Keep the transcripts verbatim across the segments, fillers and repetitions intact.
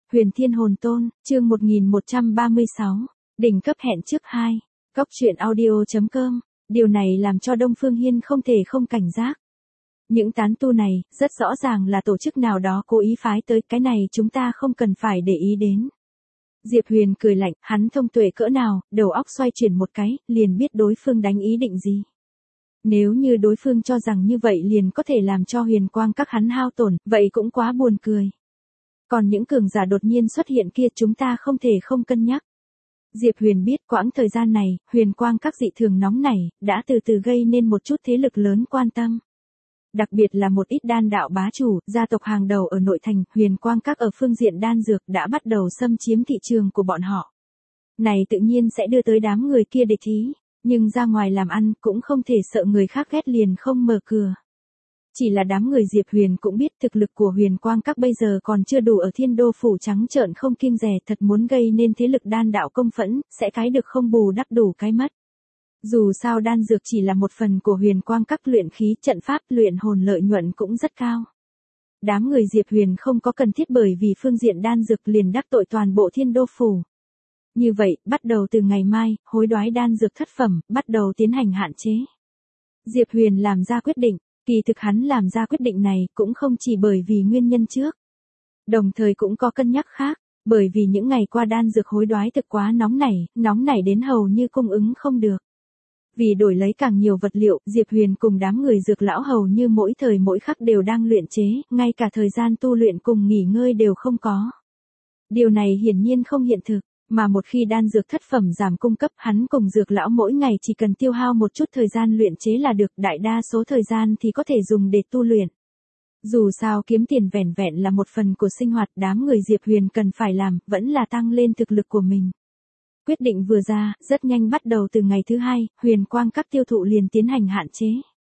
Huyền Thiên Hồn Tôn, chương một nghìn một trăm ba mươi sáu, đỉnh cấp hẹn trước hai. Cóc truyện audio.com, điều này làm cho Đông Phương Hiên không thể không cảnh giác. Những tán tu này, rất rõ ràng là tổ chức nào đó cố ý phái tới, cái này chúng ta không cần phải để ý đến. Diệp Huyền cười lạnh, hắn thông tuệ cỡ nào, đầu óc xoay chuyển một cái, liền biết đối phương đánh ý định gì. Nếu như đối phương cho rằng như vậy liền có thể làm cho huyền quang các hắn hao tổn, vậy cũng quá buồn cười. Còn những cường giả đột nhiên xuất hiện kia chúng ta không thể không cân nhắc. Diệp Huyền biết quãng thời gian này, huyền quang các dị thường nóng nảy, đã từ từ gây nên một chút thế lực lớn quan tâm. Đặc biệt là một ít đan đạo bá chủ, gia tộc hàng đầu ở nội thành, huyền quang các ở phương diện đan dược đã bắt đầu xâm chiếm thị trường của bọn họ. Này tự nhiên sẽ đưa tới đám người kia địch ý, nhưng ra ngoài làm ăn cũng không thể sợ người khác ghét liền không mở cửa. Chỉ là đám người Diệp Huyền cũng biết thực lực của huyền quang các bây giờ còn chưa đủ ở thiên đô phủ trắng trợn không kiêng dè, thật muốn gây nên thế lực đan đạo công phẫn, sẽ cái được không bù đắp đủ cái mất. Dù sao đan dược chỉ là một phần của huyền quang các, luyện khí, trận pháp, luyện hồn lợi nhuận cũng rất cao. Đám người Diệp Huyền không có cần thiết bởi vì phương diện đan dược liền đắc tội toàn bộ thiên đô phủ. Như vậy, bắt đầu từ ngày mai, hối đoái đan dược thất phẩm, bắt đầu tiến hành hạn chế. Diệp Huyền làm ra quyết định, kỳ thực hắn làm ra quyết định này cũng không chỉ bởi vì nguyên nhân trước. Đồng thời cũng có cân nhắc khác, bởi vì những ngày qua đan dược hối đoái thực quá nóng nảy, nóng nảy đến hầu như cung ứng không được. Vì đổi lấy càng nhiều vật liệu, Diệp Huyền cùng đám người dược lão hầu như mỗi thời mỗi khắc đều đang luyện chế, ngay cả thời gian tu luyện cùng nghỉ ngơi đều không có. Điều này hiển nhiên không hiện thực, mà một khi đan dược thất phẩm giảm cung cấp, hắn cùng dược lão mỗi ngày chỉ cần tiêu hao một chút thời gian luyện chế là được, đại đa số thời gian thì có thể dùng để tu luyện. Dù sao kiếm tiền vẻn vẹn là một phần của sinh hoạt, đám người Diệp Huyền cần phải làm, vẫn là tăng lên thực lực của mình. Quyết định vừa ra, rất nhanh bắt đầu từ ngày thứ hai, huyền quang các tiêu thụ liền tiến hành hạn chế.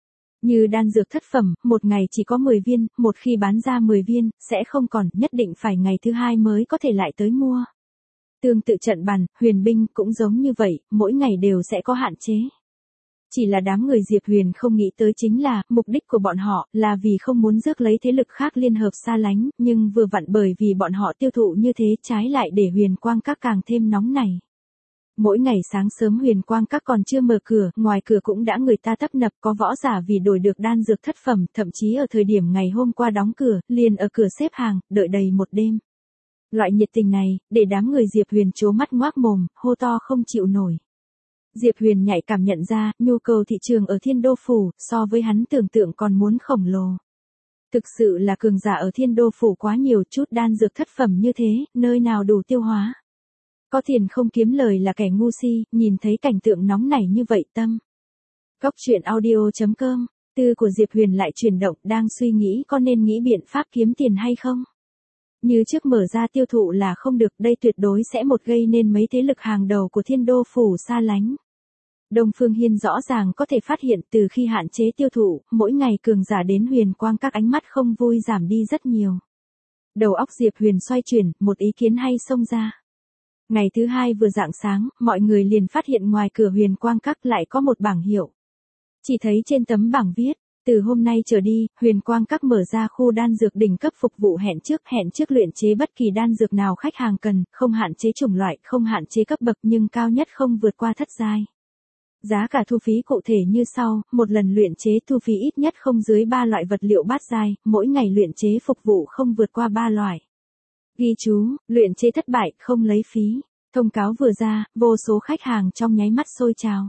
Như đan dược thất phẩm, một ngày chỉ có mười viên, một khi bán ra mười viên, sẽ không còn, nhất định phải ngày thứ hai mới có thể lại tới mua. Tương tự trận bàn, huyền binh cũng giống như vậy, mỗi ngày đều sẽ có hạn chế. Chỉ là đám người Diệp Huyền không nghĩ tới chính là, mục đích của bọn họ là vì không muốn rước lấy thế lực khác liên hợp xa lánh, nhưng vừa vặn bởi vì bọn họ tiêu thụ như thế trái lại để huyền quang các càng thêm nóng này. Mỗi ngày sáng sớm huyền quang các còn chưa mở cửa, ngoài cửa cũng đã người ta tấp nập, có võ giả vì đổi được đan dược thất phẩm, thậm chí ở thời điểm ngày hôm qua đóng cửa, liền ở cửa xếp hàng, đợi đầy một đêm. Loại nhiệt tình này, để đám người Diệp Huyền trố mắt ngoác mồm, hô to không chịu nổi. Diệp Huyền nhạy cảm nhận ra, nhu cầu thị trường ở thiên đô phủ, so với hắn tưởng tượng còn muốn khổng lồ. Thực sự là cường giả ở thiên đô phủ quá nhiều, chút đan dược thất phẩm như thế, nơi nào đủ tiêu hóa. Có tiền không kiếm lời là kẻ ngu si, nhìn thấy cảnh tượng nóng nảy như vậy tâm. Cóc truyện audio.com, tư của Diệp Huyền lại chuyển động, đang suy nghĩ có nên nghĩ biện pháp kiếm tiền hay không. Như trước mở ra tiêu thụ là không được, đây tuyệt đối sẽ một gây nên mấy thế lực hàng đầu của thiên đô phủ xa lánh. Đông Phương Hiên rõ ràng có thể phát hiện từ khi hạn chế tiêu thụ, mỗi ngày cường giả đến huyền quang các ánh mắt không vui giảm đi rất nhiều. Đầu óc Diệp Huyền xoay chuyển, một ý kiến hay xông ra. Ngày thứ hai vừa rạng sáng, mọi người liền phát hiện ngoài cửa huyền quang các lại có một bảng hiệu. Chỉ thấy trên tấm bảng viết, từ hôm nay trở đi, huyền quang các mở ra khu đan dược đỉnh cấp phục vụ hẹn trước, hẹn trước luyện chế bất kỳ đan dược nào khách hàng cần, không hạn chế chủng loại, không hạn chế cấp bậc nhưng cao nhất không vượt qua thất giai. Giá cả thu phí cụ thể như sau, một lần luyện chế thu phí ít nhất không dưới ba loại vật liệu bát giai, mỗi ngày luyện chế phục vụ không vượt qua ba loại. Ghi chú, luyện chế thất bại, không lấy phí. Thông cáo vừa ra, vô số khách hàng trong nháy mắt sôi trào.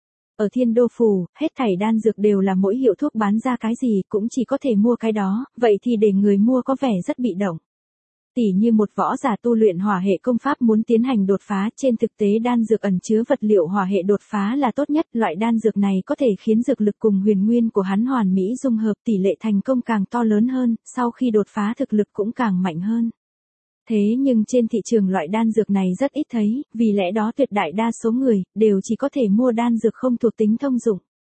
Ở thiên đô phủ, hết thảy đan dược đều là mỗi hiệu thuốc bán ra cái gì cũng chỉ có thể mua cái đó, vậy thì để người mua có vẻ rất bị động. Tỉ như một võ giả tu luyện hỏa hệ công pháp muốn tiến hành đột phá, trên thực tế đan dược ẩn chứa vật liệu hỏa hệ đột phá là tốt nhất, loại đan dược này có thể khiến dược lực cùng huyền nguyên của hắn hoàn mỹ dung hợp, tỷ lệ thành công càng to lớn hơn, sau khi đột phá thực lực cũng càng mạnh hơn. Thế nhưng trên thị trường loại đan dược này rất ít thấy, vì lẽ đó tuyệt đại đa số người, đều chỉ có thể mua đan dược không thuộc tính thông dụng.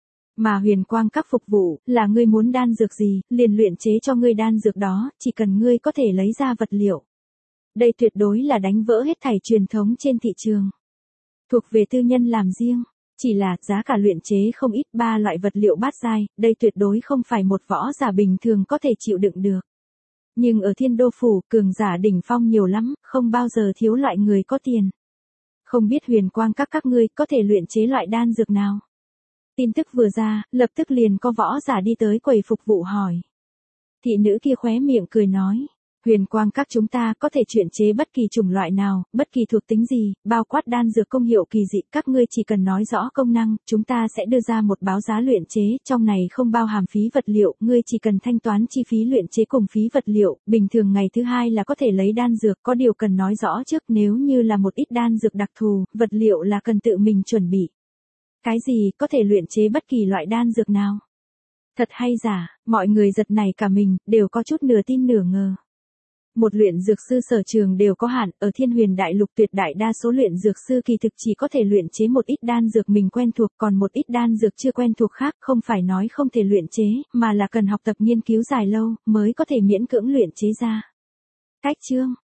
Mà huyền quang các phục vụ, là ngươi muốn đan dược gì, liền luyện chế cho ngươi đan dược đó, chỉ cần ngươi có thể lấy ra vật liệu. Đây tuyệt đối là đánh vỡ hết thảy truyền thống trên thị trường. Thuộc về tư nhân làm riêng, chỉ là giá cả luyện chế không ít, ba loại vật liệu bát giai, đây tuyệt đối không phải một võ giả bình thường có thể chịu đựng được. Nhưng ở Thiên Đô Phủ, cường giả đỉnh phong nhiều lắm, không bao giờ thiếu loại người có tiền. Không biết Huyền Quang các các ngươi có thể luyện chế loại đan dược nào? Tin tức vừa ra, lập tức liền có võ giả đi tới quầy phục vụ hỏi. Thị nữ kia khóe miệng cười nói. Huyền Quang các chúng ta có thể luyện chế bất kỳ chủng loại nào, bất kỳ thuộc tính gì, bao quát đan dược công hiệu kỳ dị, các ngươi chỉ cần nói rõ công năng, chúng ta sẽ đưa ra một báo giá luyện chế, trong này không bao hàm phí vật liệu, ngươi chỉ cần thanh toán chi phí luyện chế cùng phí vật liệu, bình thường ngày thứ hai là có thể lấy đan dược, có điều cần nói rõ trước, nếu như là một ít đan dược đặc thù, vật liệu là cần tự mình chuẩn bị. Cái gì có thể luyện chế bất kỳ loại đan dược nào? Thật hay giả, mọi người giật nảy cả mình, đều có chút nửa tin nửa ngờ. Một luyện dược sư sở trường đều có hạn, ở Thiên Huyền Đại Lục tuyệt đại đa số luyện dược sư kỳ thực chỉ có thể luyện chế một ít đan dược mình quen thuộc, còn một ít đan dược chưa quen thuộc khác không phải nói không thể luyện chế, mà là cần học tập nghiên cứu dài lâu, mới có thể miễn cưỡng luyện chế ra. Cách chương